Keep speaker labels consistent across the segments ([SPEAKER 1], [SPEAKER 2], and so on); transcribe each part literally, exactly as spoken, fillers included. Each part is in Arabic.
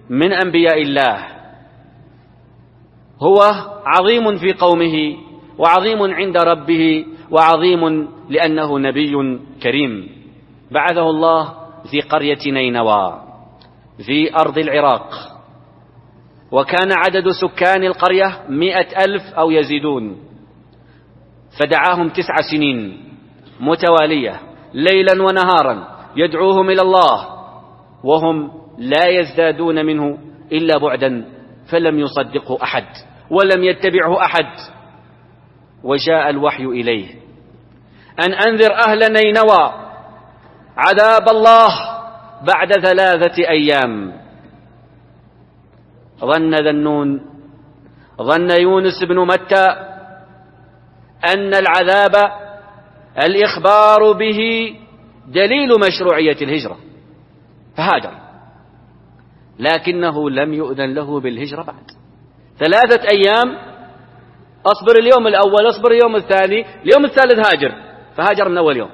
[SPEAKER 1] من أنبياء الله، هو عظيم في قومه وعظيم عند ربه وعظيم لأنه نبي كريم. بعثه الله في قرية نينوى في أرض العراق، وكان عدد سكان القرية مئة ألف أو يزيدون، فدعاهم تسع سنين متوالية ليلا ونهارا يدعوهم إلى الله، وهم لا يزدادون منه إلا بعدا، فلم يصدقه أحد ولم يتبعه أحد. وجاء الوحي إليه أن أنذر أهل نينوى عذاب الله بعد ثلاثة أيام. ظن ذنون ظن يونس بن متى أن العذاب الإخبار به دليل مشروعية الهجرة، فهاجر، لكنه لم يؤذن له بالهجرة بعد ثلاثة أيام. أصبر اليوم الأول، أصبر اليوم الثاني، اليوم الثالث هاجر، فهاجر من أول يوم.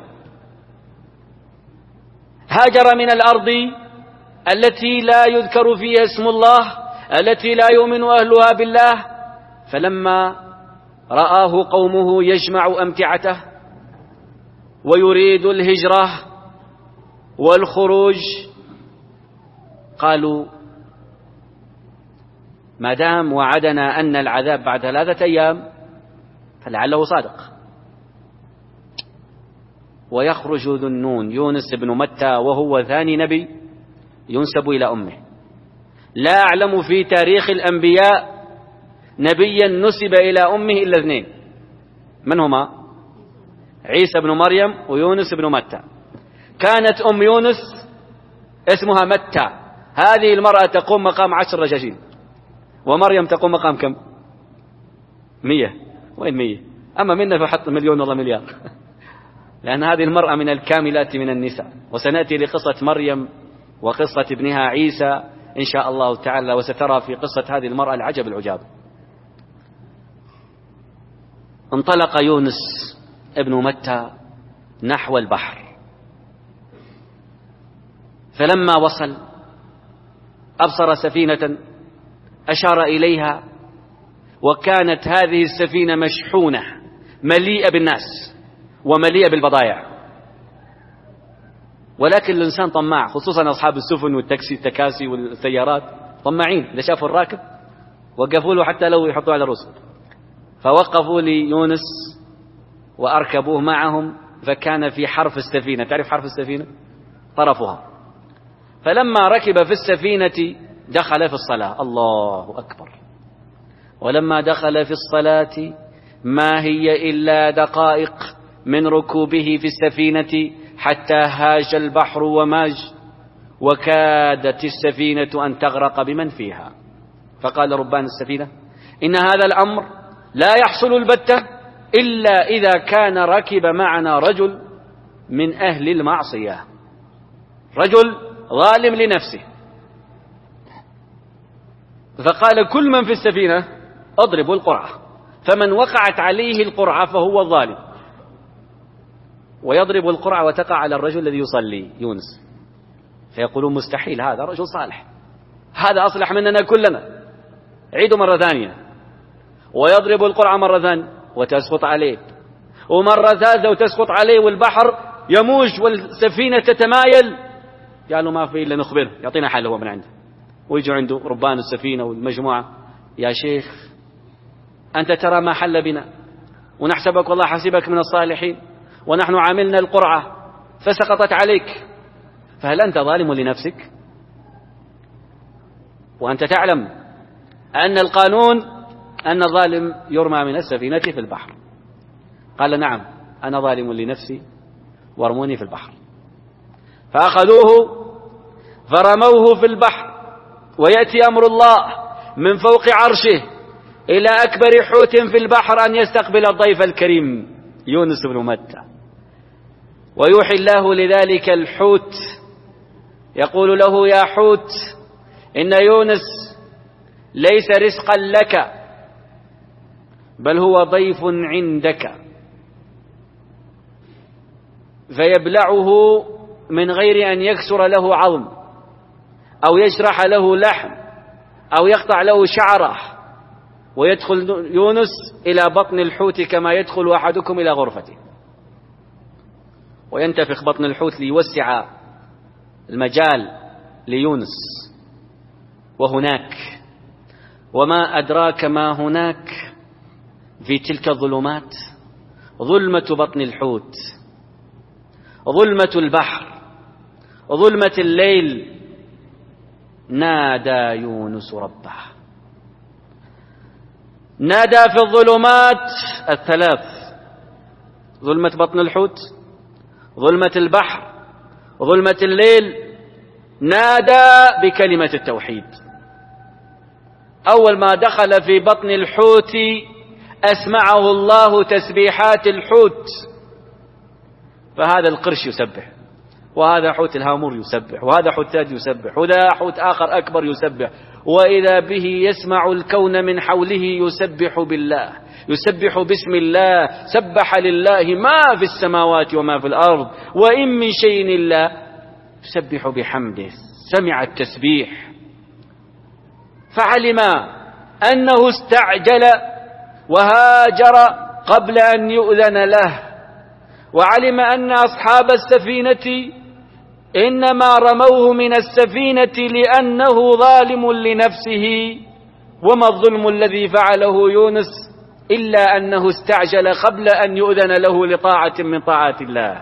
[SPEAKER 1] هاجر من الأرض التي لا يذكر فيها اسم الله، التي لا يؤمن أهلها بالله. فلما رآه قومه يجمع أمتعته ويريد الهجرة والخروج، قالوا ما دام وعدنا أن العذاب بعد ثلاثة أيام فلعله صادق. ويخرج ذو النون يونس بن متى وهو ثاني نبي ينسب إلى أمه. لا أعلم في تاريخ الأنبياء نبيا نسب إلى أمه إلا اثنين، من هما؟ عيسى بن مريم ويونس بن متى. كانت أم يونس اسمها متى، هذه المرأة تقوم مقام عشر رجاجيل، ومريم تقوم مقام كم؟ مية. وين مية؟ أما منا فحط مليون والله مليار لأن هذه المرأة من الكاملات من النساء. وسنأتي لقصة مريم وقصة ابنها عيسى إن شاء الله تعالى، وسترى في قصة هذه المرأة العجب العجاب. انطلق يونس ابن متى نحو البحر، فلما وصل أبصر سفينة أشار إليها، وكانت هذه السفينة مشحونة مليئة بالناس ومليئة بالبضائع. ولكن الإنسان طماع، خصوصا أصحاب السفن والتاكسي التكاسي والسيارات طماعين، إذا شافوا الراكب وقفوا له حتى لو يحطوه على رؤوسه. فوقفوا ليونس وأركبوه معهم، فكان في حرف السفينة، تعرف حرف السفينة؟ طرفها. فلما ركب في السفينة دخل في الصلاة، الله أكبر. ولما دخل في الصلاة ما هي إلا دقائق من ركوبه في السفينة حتى هاج البحر وماج، وكادت السفينة أن تغرق بمن فيها. فقال ربان السفينة: إن هذا الأمر لا يحصل البتة إلا إذا كان ركب معنا رجل من أهل المعصية، رجل ظالم لنفسه. فقال كل من في السفينة اضربوا القرعة، فمن وقعت عليه القرعة فهو الظالم. ويضرب القرعة وتقع على الرجل الذي يصلي يونس، فيقولون مستحيل، هذا رجل صالح، هذا أصلح مننا كلنا، عيدوا مرة ثانية. ويضرب القرعة مرة ثانية وتسقط عليه، ومرة ثالثة وتسقط عليه، والبحر يموج والسفينة تتمايل. قالوا ما في إلا نخبره يعطينا حل هو من عنده. ويجوا عنده ربان السفينة والمجموعة: يا شيخ أنت ترى ما حل بنا، ونحسبك والله حسبك من الصالحين، ونحن عملنا القرعة فسقطت عليك، فهل أنت ظالم لنفسك؟ وأنت تعلم أن القانون أن الظالم يرمى من السفينة في البحر. قال: نعم أنا ظالم لنفسي وارموني في البحر. فأخذوه فرموه في البحر، ويأتي أمر الله من فوق عرشه إلى أكبر حوت في البحر أن يستقبل الضيف الكريم يونس بن متى، ويوحي الله لذلك الحوت يقول له: يا حوت إن يونس ليس رزقا لك بل هو ضيف عندك، فيبلعه من غير أن يكسر له عظم أو يجرح له لحم أو يقطع له شعره، ويدخل يونس إلى بطن الحوت كما يدخل أحدكم إلى غرفته، وينتفخ بطن الحوت ليوسع المجال ليونس. وهناك، وما أدراك ما هناك في تلك الظلمات، ظلمة بطن الحوت، ظلمة البحر، ظلمة الليل، نادى يونس ربه. نادى في الظلمات الثلاث: ظلمة بطن الحوت، ظلمة البحر، ظلمة الليل، نادى بكلمة التوحيد. أول ما دخل في بطن الحوت أسمعه الله تسبيحات الحوت، فهذا القرش يسبح، وهذا حوت الهامور يسبح، وهذا حوت ثالث يسبح، وهذا حوت آخر أكبر يسبح، وإذا به يسمع الكون من حوله يسبح بالله، يسبح باسم الله. سبح لله ما في السماوات وما في الأرض وإن من شيء إلا يسبح بحمده. سمع التسبيح فعلم أنه استعجل وهاجر قبل أن يؤذن له، وعلم أن أصحاب السفينة إنما رموه من السفينة لأنه ظالم لنفسه. وما الظلم الذي فعله يونس إلا أنه استعجل قبل أن يؤذن له لطاعة من طاعات الله.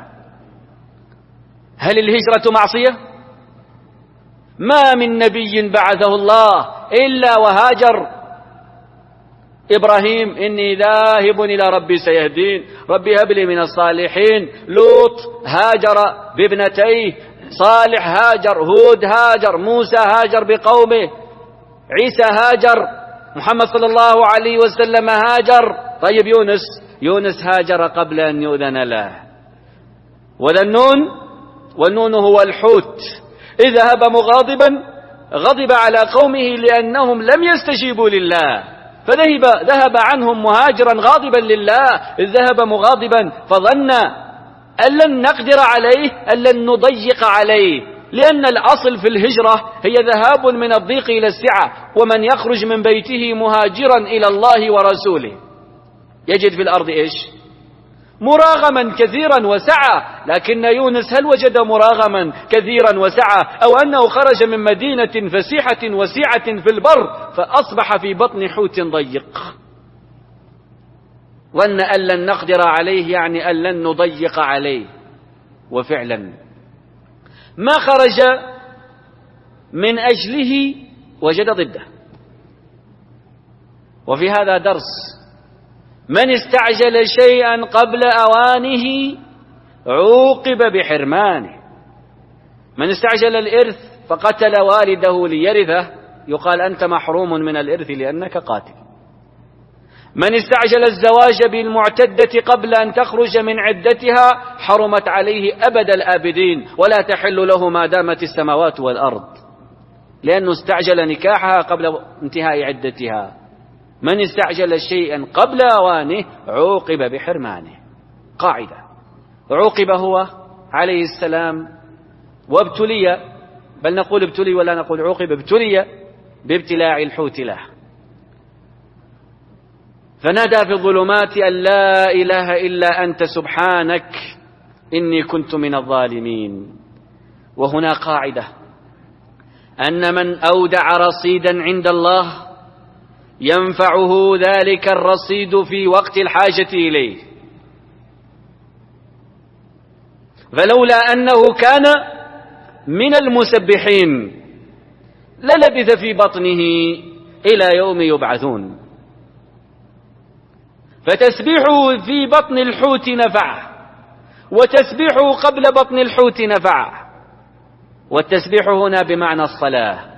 [SPEAKER 1] هل الهجرة معصية؟ ما من نبي بعثه الله إلا وهاجر. إبراهيم: إني ذاهب إلى ربي سيهدين، ربي هب لي من الصالحين. لوط هاجر بابنتيه، صالح هاجر، هود هاجر، موسى هاجر بقومه، عيسى هاجر، محمد صلى الله عليه وسلم هاجر. طيب يونس يونس هاجر قبل أن يؤذن له. وذا النون، والنون هو الحوت، إذ ذهب مغاضبا غضب على قومه لأنهم لم يستجيبوا لله، فذهب ذهب عنهم مهاجرا غاضبا لله، إذ ذهب مغاضبا فظن أن لن نقدر عليه، أن لن نضيق عليه، لأن الأصل في الهجرة هي ذهاب من الضيق إلى السعة، ومن يخرج من بيته مهاجرا إلى الله ورسوله يجد في الأرض إيش؟ مراغما كثيرا وسعة. لكن يونس هل وجد مراغما كثيرا وسعة، أو أنه خرج من مدينة فسيحة وسعة في البر فأصبح في بطن حوت ضيق؟ وأن أن لن نقدر عليه يعني أن لن نضيق عليه. وفعلا ما خرج من أجله وجد ضده. وفي هذا درس: من استعجل شيئا قبل أوانه عوقب بحرمانه. من استعجل الإرث فقتل والده ليرثه يقال أنت محروم من الإرث لأنك قاتل. من استعجل الزواج بالمعتدة قبل أن تخرج من عدتها حرمت عليه أبد الآبدين ولا تحل له ما دامت السماوات والأرض، لأنه استعجل نكاحها قبل انتهاء عدتها. من استعجل شيئا قبل أوانه عوقب بحرمانه. قاعدة: عوقب هو عليه السلام وابتلي، بل نقول ابتلي ولا نقول عوقب، ابتلي بابتلاع الحوت له. فنادى في الظلمات أن لا إله إلا أنت سبحانك إني كنت من الظالمين. وهنا قاعدة: أن من أودع رصيدا عند الله ينفعه ذلك الرصيد في وقت الحاجة إليه. فلولا أنه كان من المسبحين للبث في بطنه إلى يوم يبعثون. فتسبيحه في بطن الحوت نفعه، وتسبيحه قبل بطن الحوت نفعه. والتسبيح هنا بمعنى الصلاة،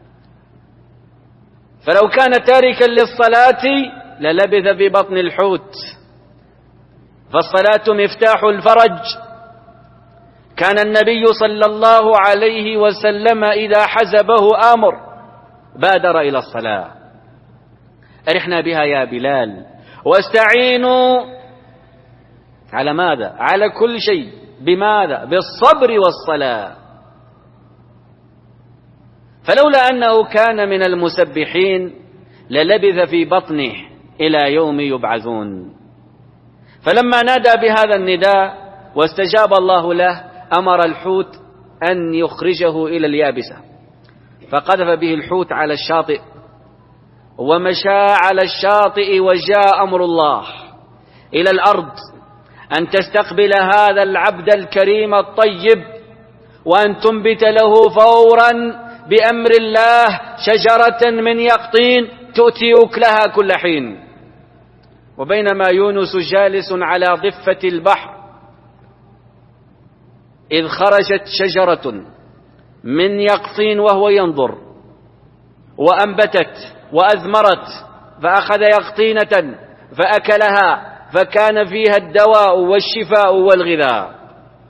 [SPEAKER 1] فلو كان تاركا للصلاة للبث في بطن الحوت. فالصلاة مفتاح الفرج. كان النبي صلى الله عليه وسلم إذا حزبه أمر بادر إلى الصلاة. أرحنا بها يا بلال. واستعينوا على ماذا؟ على كل شيء. بماذا؟ بالصبر والصلاة. فلولا أنه كان من المسبحين للبث في بطنه إلى يوم يبعثون. فلما نادى بهذا النداء واستجاب الله له أمر الحوت أن يخرجه إلى اليابسة، فقذف به الحوت على الشاطئ ومشى على الشاطئ، وجاء أمر الله إلى الأرض أن تستقبل هذا العبد الكريم الطيب وأن تنبت له فورا بأمر الله شجرة من يقطين تؤتي أكلها كل حين. وبينما يونس جالس على ضفة البحر إذ خرجت شجرة من يقطين وهو ينظر، وأنبتت وأثمرت، فأخذ يقطينة فأكلها فكان فيها الدواء والشفاء والغذاء.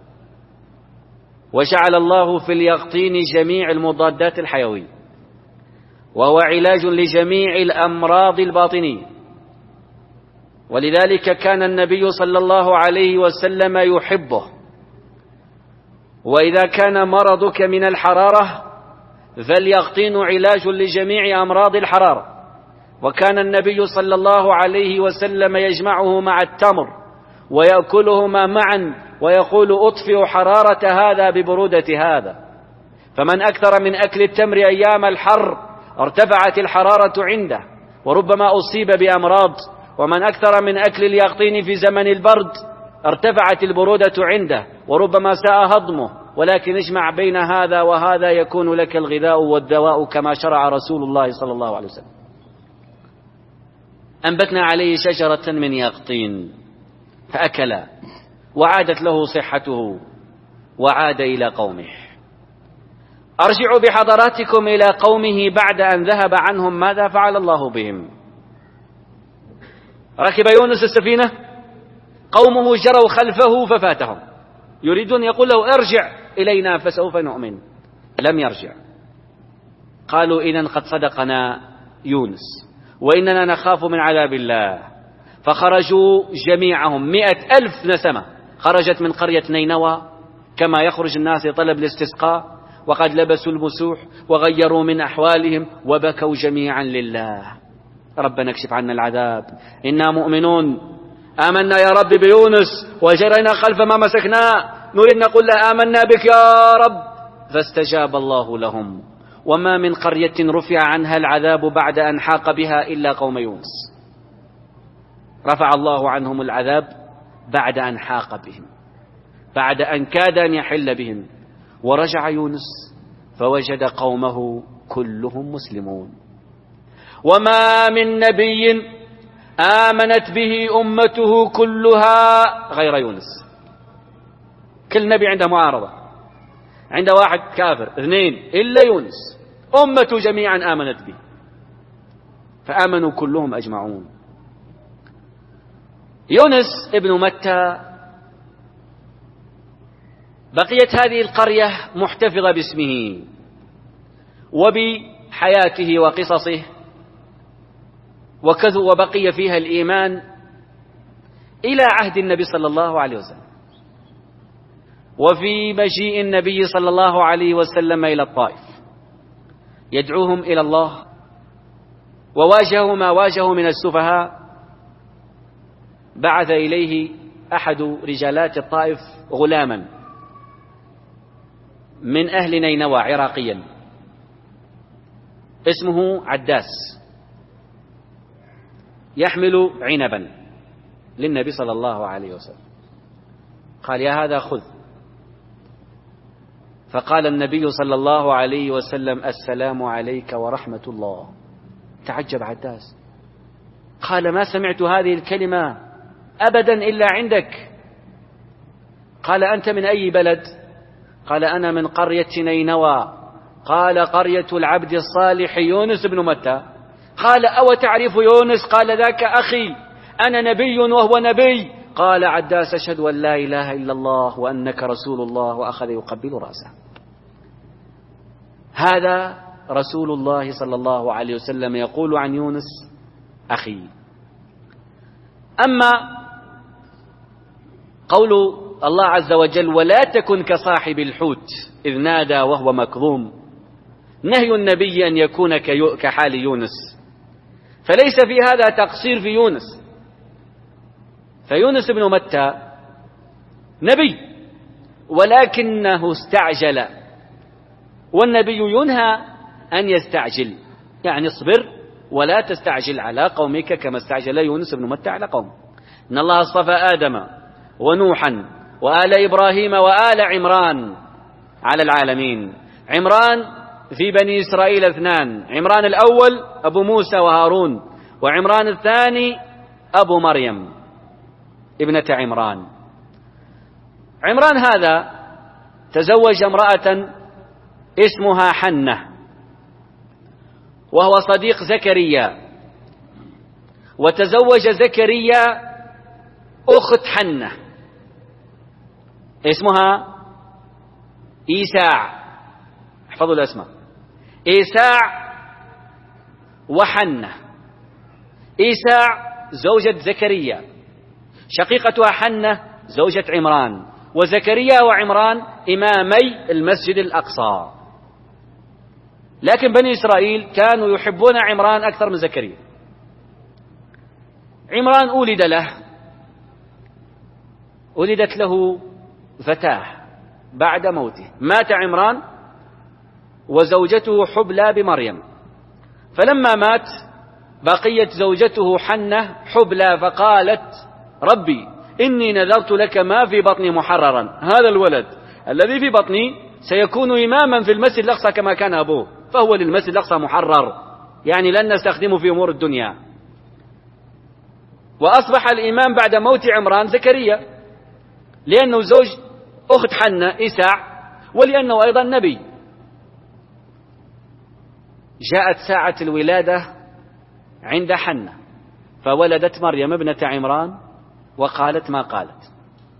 [SPEAKER 1] وجعل الله في اليقطين جميع المضادات الحيوية، وهو علاج لجميع الأمراض الباطنية. ولذلك كان النبي صلى الله عليه وسلم يحبه. وإذا كان مرضك من الحرارة فاليقطين علاج لجميع أمراض الحرارة، وكان النبي صلى الله عليه وسلم يجمعه مع التمر ويأكلهما معا ويقول أطفئ حرارة هذا ببرودة هذا. فمن أكثر من أكل التمر أيام الحر ارتفعت الحرارة عنده وربما أصيب بأمراض، ومن أكثر من أكل اليقطين في زمن البرد ارتفعت البرودة عنده وربما ساء هضمه. ولكن اجمع بين هذا وهذا يكون لك الغذاء والدواء كما شرع رسول الله صلى الله عليه وسلم. أنبتنا عليه شجرة من يقطين فأكل وعادت له صحته وعاد إلى قومه. أرجع بحضراتكم إلى قومه بعد أن ذهب عنهم، ماذا فعل الله بهم؟ ركب يونس السفينة، قومه جروا خلفه ففاتهم، يريدون يقول له ارجع إلينا فسوف نؤمن. لم يرجع. قالوا إذن قد صدقنا يونس وإننا نخاف من عذاب الله. فخرجوا جميعهم مئة ألف نسمة خرجت من قرية نينوى كما يخرج الناس لطلب الاستسقاء، وقد لبسوا المسوح وغيروا من أحوالهم وبكوا جميعا لله: ربنا اكشف عنا العذاب إنا مؤمنون، آمنا يا رب بيونس وجرينا خلف ما مسكناه، نريد نقول له آمنا بك يا رب. فاستجاب الله لهم. وما من قرية رفع عنها العذاب بعد أن حاق بها إلا قوم يونس. رفع الله عنهم العذاب بعد أن حاق بهم، بعد أن كاد أن يحل بهم. ورجع يونس فوجد قومه كلهم مسلمون. وما من نبي آمنت به أمته كلها غير يونس. كل نبي عنده معارضة، عنده واحد كافر، اثنين، إلا يونس أمته جميعا آمنت به، فآمنوا كلهم أجمعون. يونس ابن متى بقيت هذه القرية محتفظة باسمه وبحياته وقصصه، وكذو وبقي فيها الإيمان إلى عهد النبي صلى الله عليه وسلم. وفي مجيء النبي صلى الله عليه وسلم إلى الطائف يدعوهم إلى الله، وواجهوا ما واجهوا من السفهاء، بعث إليه أحد رجالات الطائف غلاما من أهل نينوى عراقيا اسمه عداس، يحمل عنبا للنبي صلى الله عليه وسلم. قال: يا هذا خذ. فقال النبي صلى الله عليه وسلم: السلام عليك ورحمة الله. تعجب عداس، قال: ما سمعت هذه الكلمة أبدا إلا عندك. قال: أنت من أي بلد؟ قال: أنا من قرية نينوى. قال: قرية العبد الصالح يونس بن متى. قال: أو تعرف يونس؟ قال: ذاك أخي، أنا نبي وهو نبي. قال عداس: أشهد أن لا إله إلا الله وأنك رسول الله، وأخذ يقبل رأسه. هذا رسول الله صلى الله عليه وسلم يقول عن يونس: أخي. أما قول الله عز وجل: ولا تكن كصاحب الحوت إذ نادى وهو مكظوم، نهي النبي أن يكون كحال يونس، فليس في هذا تقصير في يونس، فيونس بن متى نبي ولكنه استعجل، والنبي ينهى أن يستعجل، يعني اصبر ولا تستعجل على قومك كما استعجل يونس بن متى على قومه. إن الله اصطفى آدم ونوحا وآل إبراهيم وآل عمران على العالمين. عمران في بني إسرائيل اثنان، عمران الأول أبو موسى وهارون، وعمران الثاني أبو مريم ابنة عمران. عمران هذا تزوج امرأة اسمها حنة، وهو صديق زكريا، وتزوج زكريا أخت حنة اسمها إيساع، احفظوا الأسماء، إيساع وحنة. إيساع زوجة زكريا، شقيقتها حنة زوجة عمران، وزكريا وعمران إمامي المسجد الأقصى. لكن بني إسرائيل كانوا يحبون عمران أكثر من زكريا. عمران أولد له ولدت له فتاة بعد موته، مات عمران وزوجته حبلى بمريم، فلما مات بقيت زوجته حنة حبلى، فقالت ربي إني نذرت لك ما في بطني محررا، هذا الولد الذي في بطني سيكون إماما في المسجد الأقصى كما كان أبوه، فهو للمسجد الأقصى محرر، يعني لن نستخدمه في أمور الدنيا. وأصبح الإمام بعد موت عمران زكريا، لأنه زوج أخت حنة إيساع، ولأنه أيضا نبي. جاءت ساعة الولادة عند حنة، فولدت مريم ابنة عمران، وقالت ما قالت،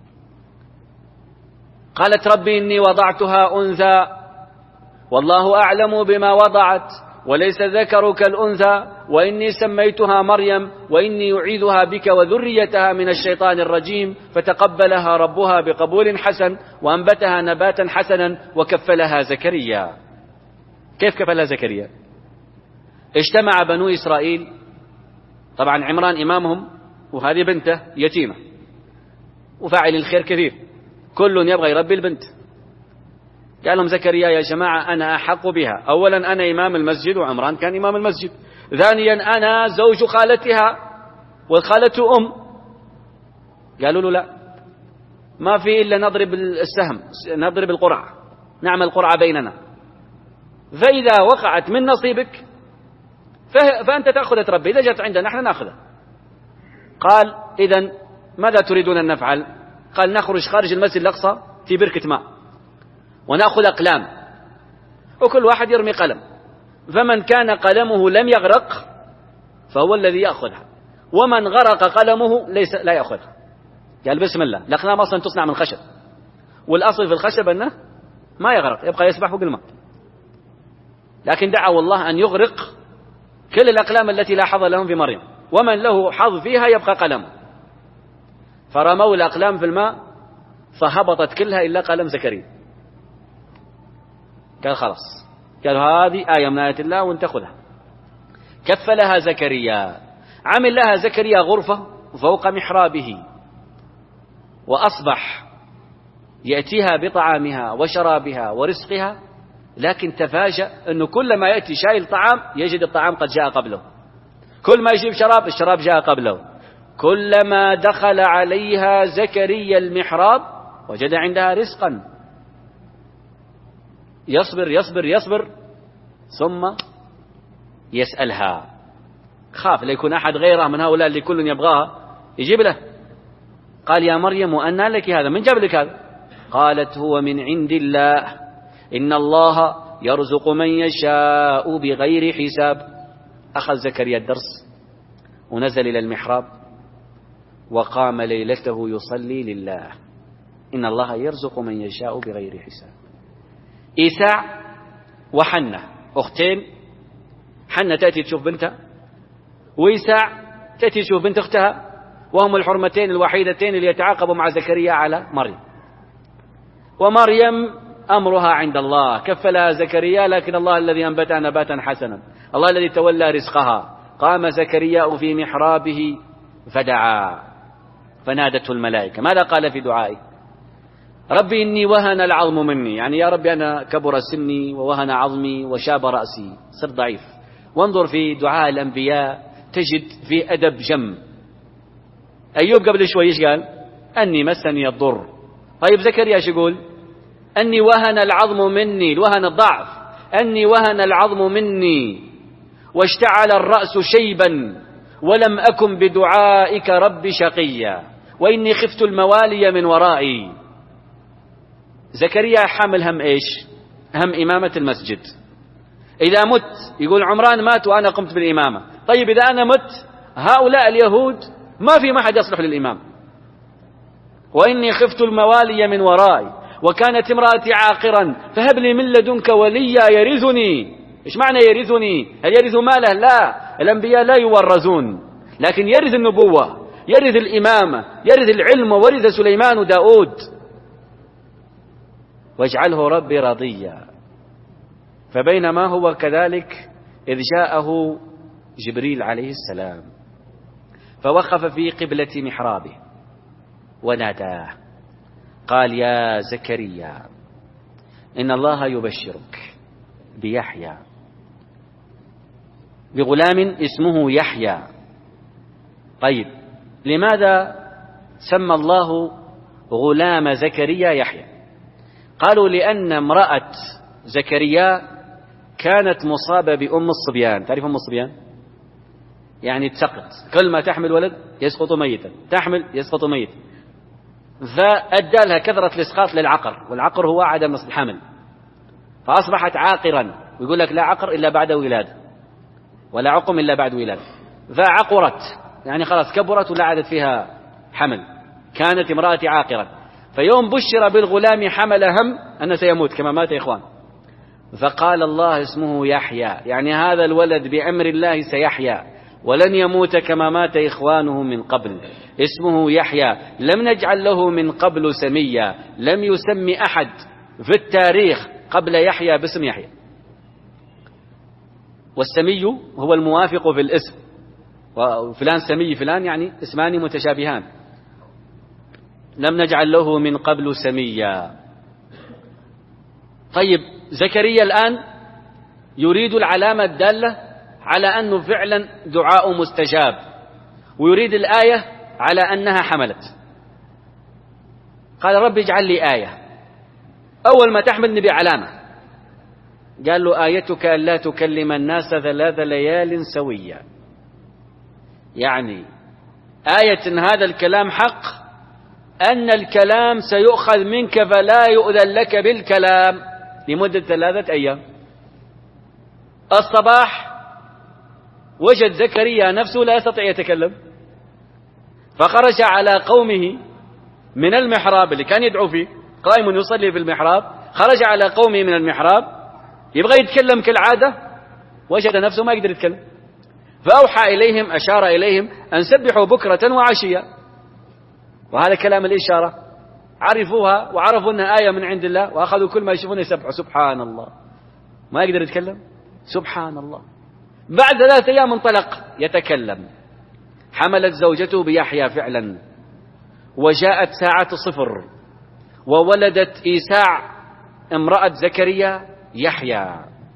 [SPEAKER 1] قالت ربي إني وضعتها أنثى والله أعلم بما وضعت وليس ذكر كالأنثى وإني سميتها مريم وإني أعيذها بك وذريتها من الشيطان الرجيم، فتقبلها ربها بقبول حسن وأنبتها نباتا حسنا وكفلها زكريا. كيف كفلها زكريا؟ اجتمع بنو إسرائيل، طبعا عمران إمامهم وهذه بنته يتيمة وفاعل الخير كثير، كل يبغى يربي البنت. قال لهم زكريا يا جماعة أنا أحق بها، أولا أنا إمام المسجد وعمران كان إمام المسجد، ثانيا أنا زوج خالتها والخالة أم. قالوا له لا، ما في إلا نضرب السهم، نضرب القرعة، نعمل قرعة بيننا، فإذا وقعت من نصيبك فأنت تأخذ تربي، إذا جت عندنا نحن نأخذها. قال إذن ماذا تريدون أن نفعل؟ قال نخرج خارج المسجد الأقصى في بركة ماء ونأخذ أقلام، وكل واحد يرمي قلم، فمن كان قلمه لم يغرق فهو الذي يأخذها، ومن غرق قلمه ليس لا يأخذها. قال بسم الله. الأقلام أصلا تصنع من خشب، والأصل في الخشب أنه ما يغرق، يبقى يسبح فوق الماء، لكن دعوا الله أن يغرق كل الأقلام التي لا حظ لهم في مريم، ومن له حظ فيها يبقى قلمه. فرموا الأقلام في الماء فهبطت كلها إلا قلم زكريا. قال خلاص، قالوا هذه آية من آيات الله وانت خذها. كفلها زكريا، عمل لها زكريا غرفة فوق محرابه، وأصبح يأتيها بطعامها وشرابها ورزقها، لكن تفاجأ أنه كل ما يأتي شايل طعام يجد الطعام قد جاء قبله، كل ما يجيب شراب الشراب جاء قبله، كلما دخل عليها زكريا المحراب وجد عندها رزقا. يصبر يصبر يصبر ثم يسألها، خاف لا يكون أحد غيره من هؤلاء اللي كل يبغاها يجيب له. قال يا مريم وأنى لك هذا؟ من جاب لك هذا؟ قالت هو من عند الله إن الله يرزق من يشاء بغير حساب. أخذ زكريا الدرس ونزل إلى المحراب وقام ليلته يصلي لله، إن الله يرزق من يشاء بغير حساب. إيساع وحنة أختين، حنة تأتي تشوف بنتها، وإيساع تأتي تشوف بنت أختها، وهم الحرمتين الوحيدتين اللي يتعاقبوا مع زكريا على مريم. ومريم أمرها عند الله، كفلها زكريا، لكن الله الذي أنبتها نباتا حسنا، الله الذي تولى رزقها. قام زكريا في محرابه فدعا فنادته الملائكة. ماذا قال في دعائه؟ ربي إني وهن العظم مني، يعني يا ربي أنا كبر سني ووهن عظمي وشاب رأسي، صرت ضعيف. وانظر في دعاء الأنبياء تجد في أدب جم. أيوب قبل شوي ايش قال؟ أني مسني الضر. طيب زكريا ايش يقول؟ أني وهن العظم مني، الوهن الضعف، أني وهن العظم مني واشتعل الرأس شيبا ولم أكن بدعائك رب شقيا وإني خفت الموالي من ورائي. زكريا حامل هم إيش؟ هم إمامة المسجد. إذا مت يقول عمران مات وأنا قمت بالإمامة. طيب إذا أنا مت هؤلاء اليهود ما في ما حد يصلح للإمام. وإني خفت الموالي من ورائي وكانت امرأتي عاقرا فهب لي من لدنك وليا يرثني. إيش معنى يرثني؟ هل يرث ماله؟ لا، الأنبياء لا يورثون، لكن يرث النبوة، يرث الإمامة، يرث العلم، ورث سليمان وداود. واجعله ربي رضيا. فبينما هو كذلك إذ جاءه جبريل عليه السلام فوقف في قبلة محرابه وناداه قال يا زكريا إن الله يبشرك بيحيى بغلام اسمه يحيى. طيب لماذا سمى الله غلام زكريا يحيى؟ قالوا لأن امرأة زكريا كانت مصابة بأم الصبيان. تعرف أم الصبيان؟ يعني تسقط، كل ما تحمل ولد يسقط ميتا، تحمل يسقط ميتا، فأدى لها كثرة الإسقاط للعقر، والعقر هو عدم الحمل، فأصبحت عاقرا. ويقول لك لا عقر إلا بعد ولادة ولا عقم إلا بعد ولادة، فعقرت يعني خلاص كبرت ولا عادت فيها حمل، كانت امرأتي عاقرا. فيوم بشر بالغلام حمل هم أنه سيموت كما مات يا إخوان، فقال الله اسمه يحيى، يعني هذا الولد بأمر الله سيحيى ولن يموت كما مات إخوانه من قبل. اسمه يحيى لم نجعل له من قبل سميا، لم يسمي أحد في التاريخ قبل يحيى باسم يحيى. والسمي هو الموافق في الاسم، وفلان سمي فلان يعني اسمان متشابهان. لم نجعل له من قبل سميا. طيب زكريا الآن يريد العلامة الدالة على أنه فعلا دعاء مستجاب، ويريد الآية على أنها حملت. قال رب اجعل لي آية. أول ما تحمل نبي علامة. قال له آيتك ألا تكلم الناس ثلاث ليال سويا، يعني آية إن هذا الكلام حق أن الكلام سيؤخذ منك فلا يؤذن لك بالكلام لمدة ثلاثة أيام. الصباح وجد زكريا نفسه لا يستطيع يتكلم، فخرج على قومه من المحراب اللي كان يدعو فيه، قائم يصلي في المحراب، خرج على قومه من المحراب يبغى يتكلم كالعادة، وجد نفسه ما يقدر يتكلم، فأوحى إليهم أشار إليهم أن سبحوا بكرة وعشية. وهذا كلام الإشارة عرفوها وعرفوا أنها آية من عند الله، وأخذوا كل ما يشوفون يسبحوا. سبحان الله، ما يقدر يتكلم، سبحان الله. بعد ثلاثة أيام انطلق يتكلم. حملت زوجته بيحيى فعلا، وجاءت ساعة صفر وولدت إيساع امرأة زكريا يحيى،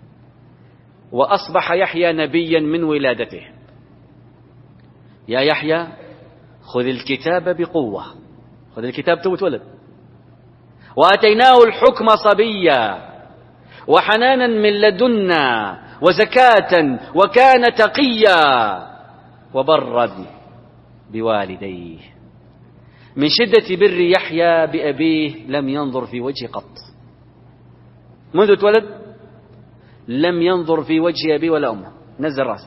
[SPEAKER 1] وأصبح يحيى نبيا من ولادته. يا يحيى خذ الكتاب بقوة، خذ الكتاب تو تولد. وآتيناه الحكم صبيا وحنانا من لدنا وزكاة وكان تقيا وبرا بوالديه. من شدة بر يحيى بأبيه لم ينظر في وجه قط، منذ اتولد لم ينظر في وجه أبيه ولا أمه، نزل رأسه.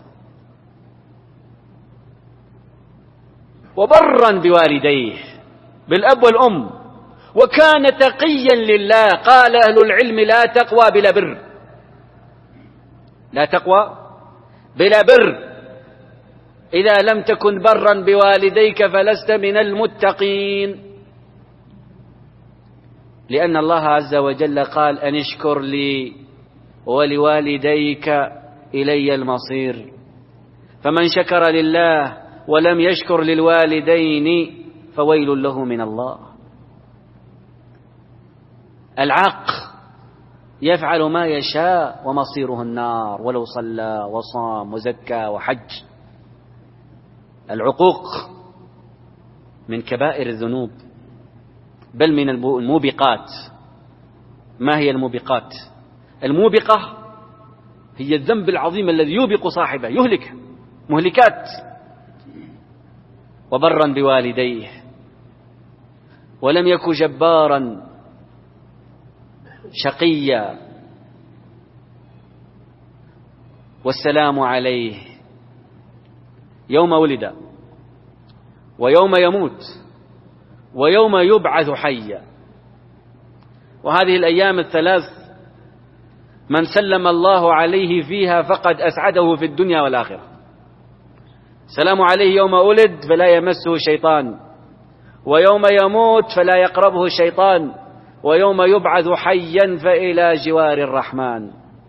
[SPEAKER 1] وبرا بوالديه، بالأب والأم، وكان تقيا لله. قال أهل العلم لا تقوى بلا بر، لا تقوى بلا بر. إذا لم تكن برا بوالديك فلست من المتقين. لأن الله عز وجل قال أن اشكر لي ولوالديك إلي المصير. فمن شكر لله ولم يشكر للوالدين فويل له من الله. العاق يفعل ما يشاء ومصيره النار ولو صلى وصام وزكى وحج. العقوق من كبائر الذنوب، بل من الموبقات. ما هي الموبقات؟ الموبقة هي الذنب العظيم الذي يوبق صاحبه، يهلك، مهلكات. وبرا بوالديه ولم يك جبارا شقيا، والسلام عليه يوم ولد ويوم يموت ويوم يبعث حيا. وهذه الأيام الثلاث من سلم الله عليه فيها فقد أسعده في الدنيا والآخرة. سلام عليه يوم ولد فلا يمسه شيطان، ويوم يموت فلا يقربه الشيطان، ويوم يبعث حيا فإلى جوار الرحمن.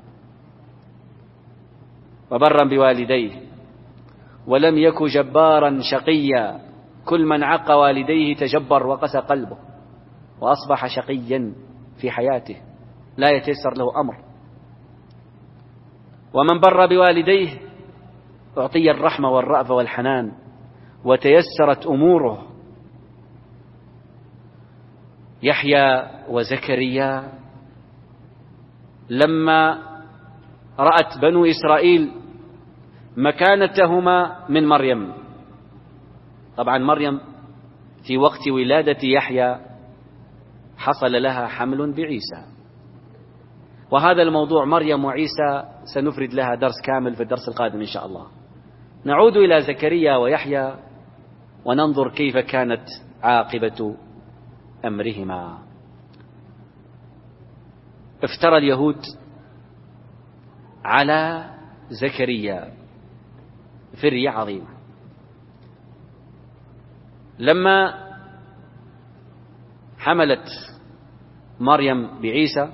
[SPEAKER 1] وبرا بوالديه ولم يك جبارا شقيا. كل من عق والديه تجبر وقسى قلبه وأصبح شقيا في حياته، لا يتيسر له أمر. ومن بر بوالديه أعطي الرحمة والرأفة والحنان وتيسرت أموره. يحيى وزكريا لما رأت بنو إسرائيل مكانتهما من مريم، طبعا مريم في وقت ولادة يحيى حصل لها حمل بعيسى، وهذا الموضوع مريم وعيسى سنفرد لها درس كامل في الدرس القادم إن شاء الله. نعود إلى زكريا ويحيى وننظر كيف كانت عاقبة أمرهما. افترى اليهود على زكريا فرية عظيمة. لما حملت مريم بعيسى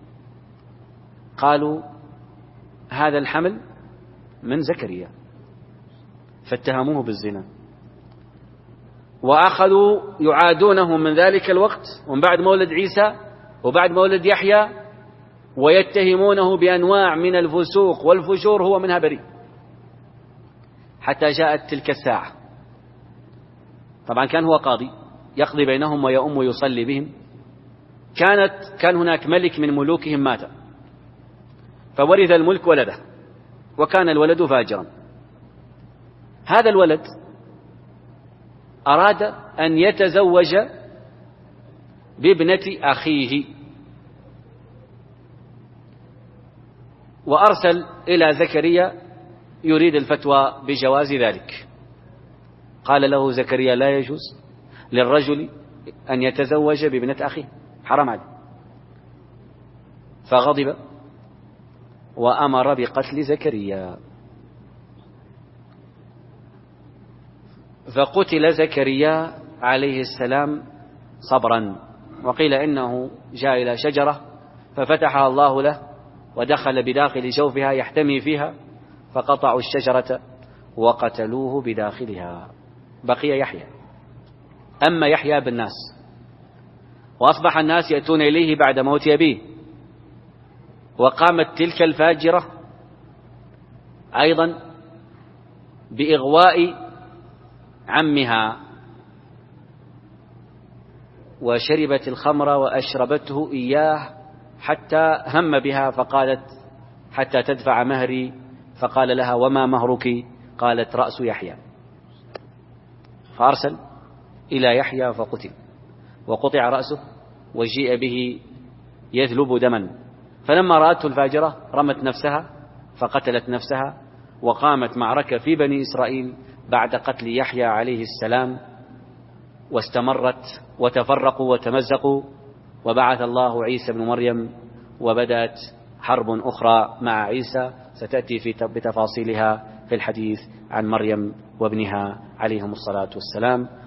[SPEAKER 1] قالوا هذا الحمل من زكريا، فاتهموه بالزنا، وأخذوا يعادونه من ذلك الوقت ومن بعد مولد عيسى وبعد مولد يحيى، ويتهمونه بأنواع من الفسوق والفجور هو منها بريء، حتى جاءت تلك الساعة. طبعا كان هو قاضي يقضي بينهم ويؤم ويصلي بهم. كانت كان هناك ملك من ملوكهم مات، فورث الملك ولده، وكان الولد فاجرا. هذا الولد أراد أن يتزوج بابنة أخيه، وأرسل إلى زكريا يريد الفتوى بجواز ذلك. قال له زكريا لا يجوز للرجل أن يتزوج بابنة أخيه، حرام عليه. فغضب وأمر بقتل زكريا، فقتل زكريا عليه السلام صبرا. وقيل إنه جاء إلى شجرة ففتحها الله له ودخل بداخل جوفها يحتمي فيها، فقطعوا الشجرة وقتلوه بداخلها. بقي يحيى. أما يحيى بالناس، وأصبح الناس يأتون إليه بعد موت أبيه، وقامت تلك الفاجرة أيضا بإغواء عمها، وشربت الخمر وأشربته إياه حتى هم بها، فقالت حتى تدفع مهري، فقال لها وما مهرك؟ قالت رأس يحيى. فأرسل إلى يحيى فقتل، وقطع رأسه وجيء به يذلب دما. فلما رأته الفاجرة رمت نفسها فقتلت نفسها، وقامت معركة في بني إسرائيل بعد قتل يحيى عليه السلام، واستمرت وتفرقوا وتمزقوا، وبعث الله عيسى بن مريم، وبدأت حرب أخرى مع عيسى ستأتي في بتفاصيلها في الحديث عن مريم وابنها عليهم الصلاة والسلام.